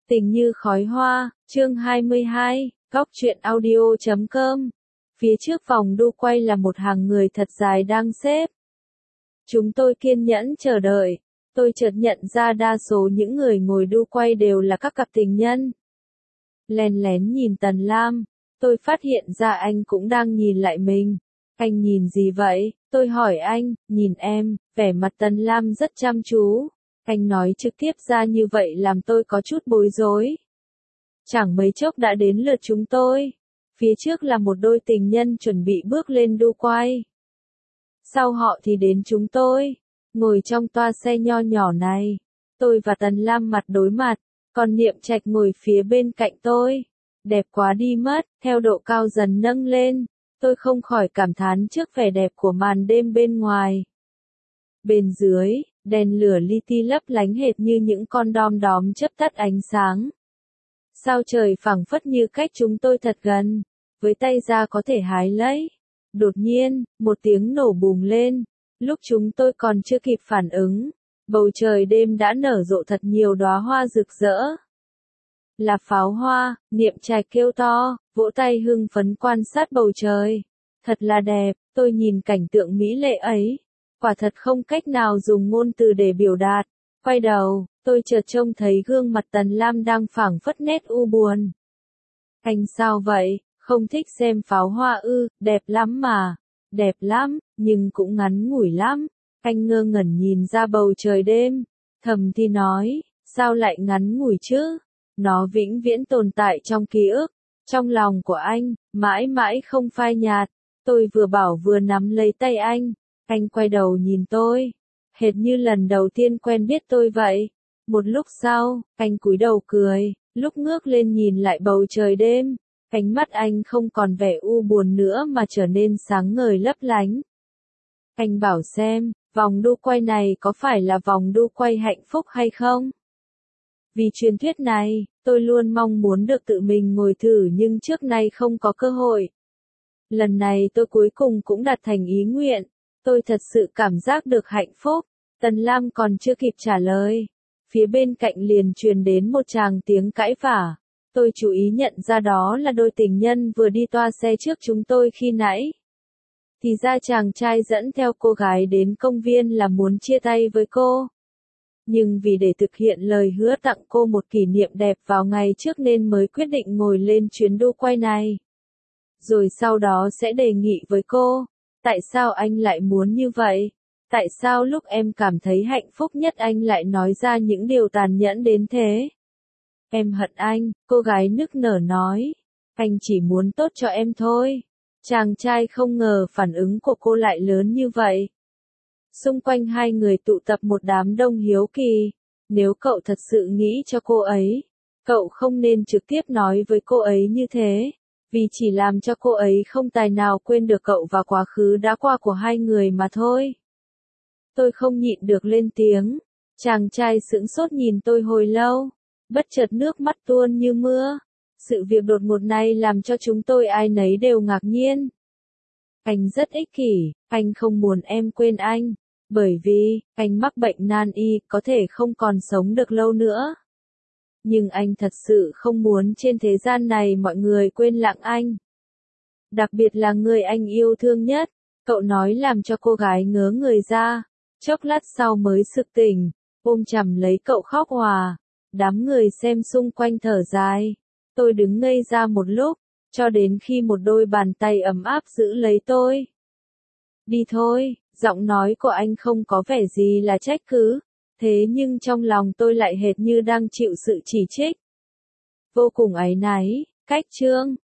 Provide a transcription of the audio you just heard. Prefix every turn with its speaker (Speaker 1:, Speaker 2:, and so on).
Speaker 1: Tình như khói hoa, chương 22, góc truyện audio.com. Phía trước vòng đu quay là một hàng người thật dài đang xếp. Chúng tôi kiên nhẫn chờ đợi. Tôi chợt nhận ra đa số những người ngồi đu quay đều là các cặp tình nhân. Lén lén nhìn Tần Lam, tôi phát hiện ra anh cũng đang nhìn lại mình. Anh nhìn gì vậy? Tôi hỏi anh, nhìn em, vẻ mặt Tần Lam rất chăm chú. Anh nói trực tiếp ra như vậy làm tôi có chút bối rối. Chẳng mấy chốc đã đến lượt chúng tôi. Phía trước là một đôi tình nhân chuẩn bị bước lên đu quay. Sau họ thì đến chúng tôi. Ngồi trong toa xe nho nhỏ này. Tôi và Tần Lam mặt đối mặt. Còn Niệm Trạch ngồi phía bên cạnh tôi. Đẹp quá đi mất, theo độ cao dần nâng lên. Tôi không khỏi cảm thán trước vẻ đẹp của màn đêm bên ngoài. Bên dưới, đèn lửa li ti lấp lánh hệt như những con đom đóm chớp tắt ánh sáng. Sao trời phẳng phất như cách chúng tôi thật gần, với tay ra có thể hái lấy. Đột nhiên, một tiếng nổ bùng lên, lúc chúng tôi còn chưa kịp phản ứng, bầu trời đêm đã nở rộ thật nhiều đóa hoa rực rỡ. Là pháo hoa, Niệm Trạch kêu to, vỗ tay hưng phấn quan sát bầu trời. Thật là đẹp, tôi nhìn cảnh tượng mỹ lệ ấy. Quả thật không cách nào dùng ngôn từ để biểu đạt. Quay đầu, tôi chợt trông thấy gương mặt Tần Lam đang phảng phất nét u buồn. Anh sao vậy, không thích xem pháo hoa ư? Đẹp lắm mà. Đẹp lắm, nhưng cũng ngắn ngủi lắm. Anh ngơ ngẩn nhìn ra bầu trời đêm. Thầm thì nói, sao lại ngắn ngủi chứ? Nó vĩnh viễn tồn tại trong ký ức, trong lòng của anh, mãi mãi không phai nhạt. Tôi vừa bảo vừa nắm lấy tay anh. Anh quay đầu nhìn tôi, hệt như lần đầu tiên quen biết tôi vậy. Một lúc sau, anh cúi đầu cười, lúc ngước lên nhìn lại bầu trời đêm, ánh mắt anh không còn vẻ u buồn nữa mà trở nên sáng ngời lấp lánh. Anh bảo xem, vòng đu quay này có phải là vòng đu quay hạnh phúc hay không? Vì truyền thuyết này, tôi luôn mong muốn được tự mình ngồi thử nhưng trước nay không có cơ hội. Lần này tôi cuối cùng cũng đạt thành ý nguyện. Tôi thật sự cảm giác được hạnh phúc. Tần Lam còn chưa kịp trả lời. Phía bên cạnh liền truyền đến một tràng tiếng cãi vã. Tôi chú ý nhận ra đó là đôi tình nhân vừa đi toa xe trước chúng tôi khi nãy. Thì ra chàng trai dẫn theo cô gái đến công viên là muốn chia tay với cô. Nhưng vì để thực hiện lời hứa tặng cô một kỷ niệm đẹp vào ngày trước nên mới quyết định ngồi lên chuyến đu quay này. Rồi sau đó sẽ đề nghị với cô. Tại sao anh lại muốn như vậy? Tại sao lúc em cảm thấy hạnh phúc nhất anh lại nói ra những điều tàn nhẫn đến thế? Em hận anh, cô gái nức nở nói. Anh chỉ muốn tốt cho em thôi. Chàng trai không ngờ phản ứng của cô lại lớn như vậy. Xung quanh hai người tụ tập một đám đông hiếu kỳ. Nếu cậu thật sự nghĩ cho cô ấy, cậu không nên trực tiếp nói với cô ấy như thế. Vì chỉ làm cho cô ấy không tài nào quên được cậu và quá khứ đã qua của hai người mà thôi. Tôi không nhịn được lên tiếng. Chàng trai sững sốt nhìn tôi hồi lâu. Bất chợt nước mắt tuôn như mưa. Sự việc đột ngột này làm cho chúng tôi ai nấy đều ngạc nhiên. Anh rất ích kỷ, anh không muốn em quên anh. Bởi vì, anh mắc bệnh nan y, có thể không còn sống được lâu nữa. Nhưng anh thật sự không muốn trên thế gian này mọi người quên lãng anh. Đặc biệt là người anh yêu thương nhất, cậu nói làm cho cô gái ngớ người ra. Chốc lát sau mới sực tỉnh, ôm chầm lấy cậu khóc òa. Đám người xem xung quanh thở dài. Tôi đứng ngây ra một lúc, cho đến khi một đôi bàn tay ấm áp giữ lấy tôi. Đi thôi, giọng nói của anh không có vẻ gì là trách cứ. Thế nhưng trong lòng tôi lại hệt như đang chịu sự chỉ trích. Vô cùng áy náy, cách chương.